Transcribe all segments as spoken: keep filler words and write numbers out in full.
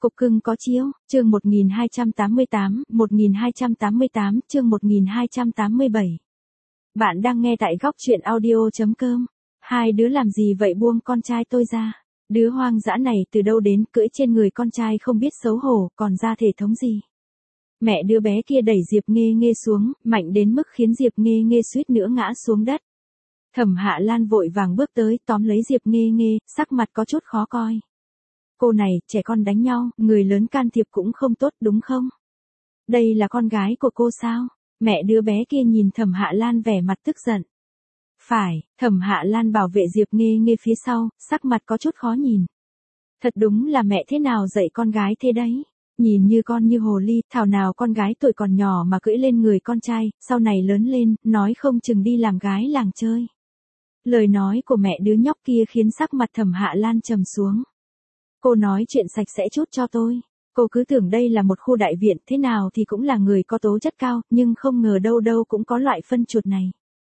Cục cưng có chiếu, chương một nghìn hai trăm tám mươi tám, một nghìn hai trăm tám mươi tám, chương một nghìn hai trăm tám mươi bảy. Bạn đang nghe tại góc truyện audio chấm com. Hai đứa làm gì vậy, buông con trai tôi ra. Đứa hoang dã này từ đâu đến, cưỡi trên người con trai không biết xấu hổ, còn ra thể thống gì. Mẹ đứa bé kia đẩy Diệp Nghê Nghê xuống, mạnh đến mức khiến Diệp Nghê Nghê suýt nữa ngã xuống đất. Thẩm Hạ Lan vội vàng bước tới, tóm lấy Diệp Nghê Nghê, sắc mặt có chút khó coi. Cô này, trẻ con đánh nhau, người lớn can thiệp cũng không tốt đúng không? Đây là con gái của cô sao? Mẹ đứa bé kia nhìn Thẩm Hạ Lan vẻ mặt tức giận. Phải, Thẩm Hạ Lan bảo vệ Diệp Nghê Nghê phía sau, sắc mặt có chút khó nhìn. Thật đúng là mẹ thế nào dạy con gái thế đấy? Nhìn như con như hồ ly, thảo nào con gái tuổi còn nhỏ mà cưỡi lên người con trai, sau này lớn lên, nói không chừng đi làm gái làng chơi. Lời nói của mẹ đứa nhóc kia khiến sắc mặt Thẩm Hạ Lan trầm xuống. Cô nói chuyện sạch sẽ chút cho tôi. Cô cứ tưởng đây là một khu đại viện, thế nào thì cũng là người có tố chất cao, nhưng không ngờ đâu đâu cũng có loại phân chuột này.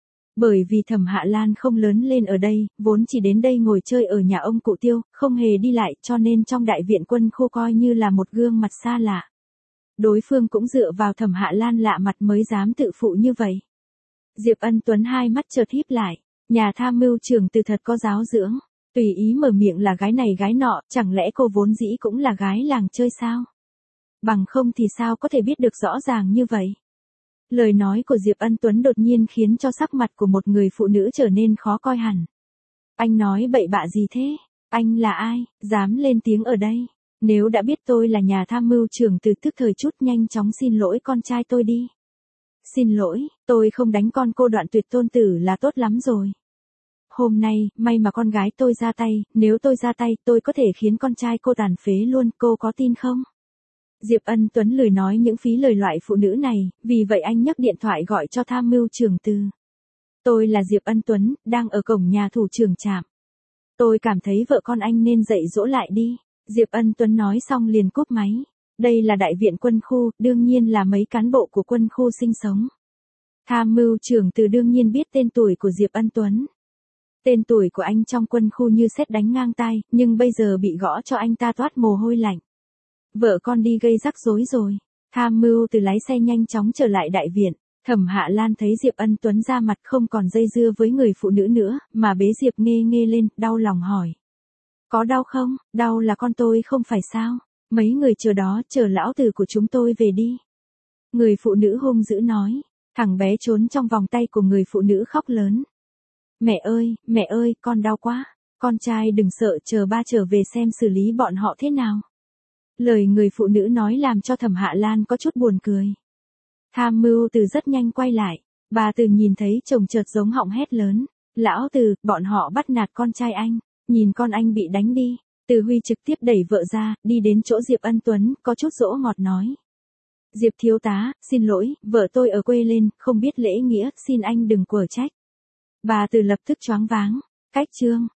Bởi vì Thẩm Hạ Lan không lớn lên ở đây, vốn chỉ đến đây ngồi chơi ở nhà ông cụ Tiêu, không hề đi lại, cho nên trong đại viện quân khu coi như là một gương mặt xa lạ. Đối phương cũng dựa vào Thẩm Hạ Lan lạ mặt mới dám tự phụ như vậy. Diệp Ân Tuấn hai mắt chợt híp lại, nhà tham mưu trưởng từ thật có giáo dưỡng. Tùy ý mở miệng là gái này gái nọ, chẳng lẽ cô vốn dĩ cũng là gái làng chơi sao? Bằng không thì sao có thể biết được rõ ràng như vậy? Lời nói của Diệp Ân Tuấn đột nhiên khiến cho sắc mặt của một người phụ nữ trở nên khó coi hẳn. Anh nói bậy bạ gì thế? Anh là ai, dám lên tiếng ở đây? Nếu đã biết tôi là nhà tham mưu trưởng từ tức thời chút nhanh chóng xin lỗi con trai tôi đi. Xin lỗi, tôi không đánh con cô, Đoạn Tuyệt tôn tử là tốt lắm rồi. Hôm nay, may mà con gái tôi ra tay, nếu tôi ra tay, tôi có thể khiến con trai cô tàn phế luôn, cô có tin không? Diệp Ân Tuấn lười nói những phí lời loại phụ nữ này, vì vậy anh nhấc điện thoại gọi cho tham mưu trưởng Từ. Tôi là Diệp Ân Tuấn, đang ở cổng nhà thủ trưởng trạm. Tôi cảm thấy vợ con anh nên dạy dỗ lại đi. Diệp Ân Tuấn nói xong liền cúp máy. Đây là đại viện quân khu, đương nhiên là mấy cán bộ của quân khu sinh sống. Tham mưu trưởng Từ đương nhiên biết tên tuổi của Diệp Ân Tuấn. Tên tuổi của anh trong quân khu như sét đánh ngang tai, nhưng bây giờ bị gõ cho anh ta toát mồ hôi lạnh. Vợ con đi gây rắc rối rồi. Tham mưu Từ lái xe nhanh chóng trở lại đại viện. Thẩm Hạ Lan thấy Diệp Ân Tuấn ra mặt không còn dây dưa với người phụ nữ nữa, mà bế Diệp Nghê Nghê lên, đau lòng hỏi. Có đau không? Đau là con tôi không phải sao? Mấy người chờ đó, chờ lão tử của chúng tôi về đi. Người phụ nữ hung dữ nói. Thằng bé trốn trong vòng tay của người phụ nữ khóc lớn. Mẹ ơi, mẹ ơi, con đau quá. Con trai đừng sợ, chờ ba trở về xem xử lý bọn họ thế nào. Lời người phụ nữ nói làm cho Thẩm Hạ Lan có chút buồn cười. Tham mưu Từ rất nhanh quay lại. Bà Từ nhìn thấy chồng chợt giống họng hét lớn. Lão Từ, bọn họ bắt nạt con trai anh. Nhìn con anh bị đánh đi. Từ Huy trực tiếp đẩy vợ ra, đi đến chỗ Diệp Ân Tuấn, có chút dỗ ngọt nói. Diệp thiếu tá, xin lỗi, vợ tôi ở quê lên, không biết lễ nghĩa, xin anh đừng quở trách. Bà Từ lập tức choáng váng. Cách chương,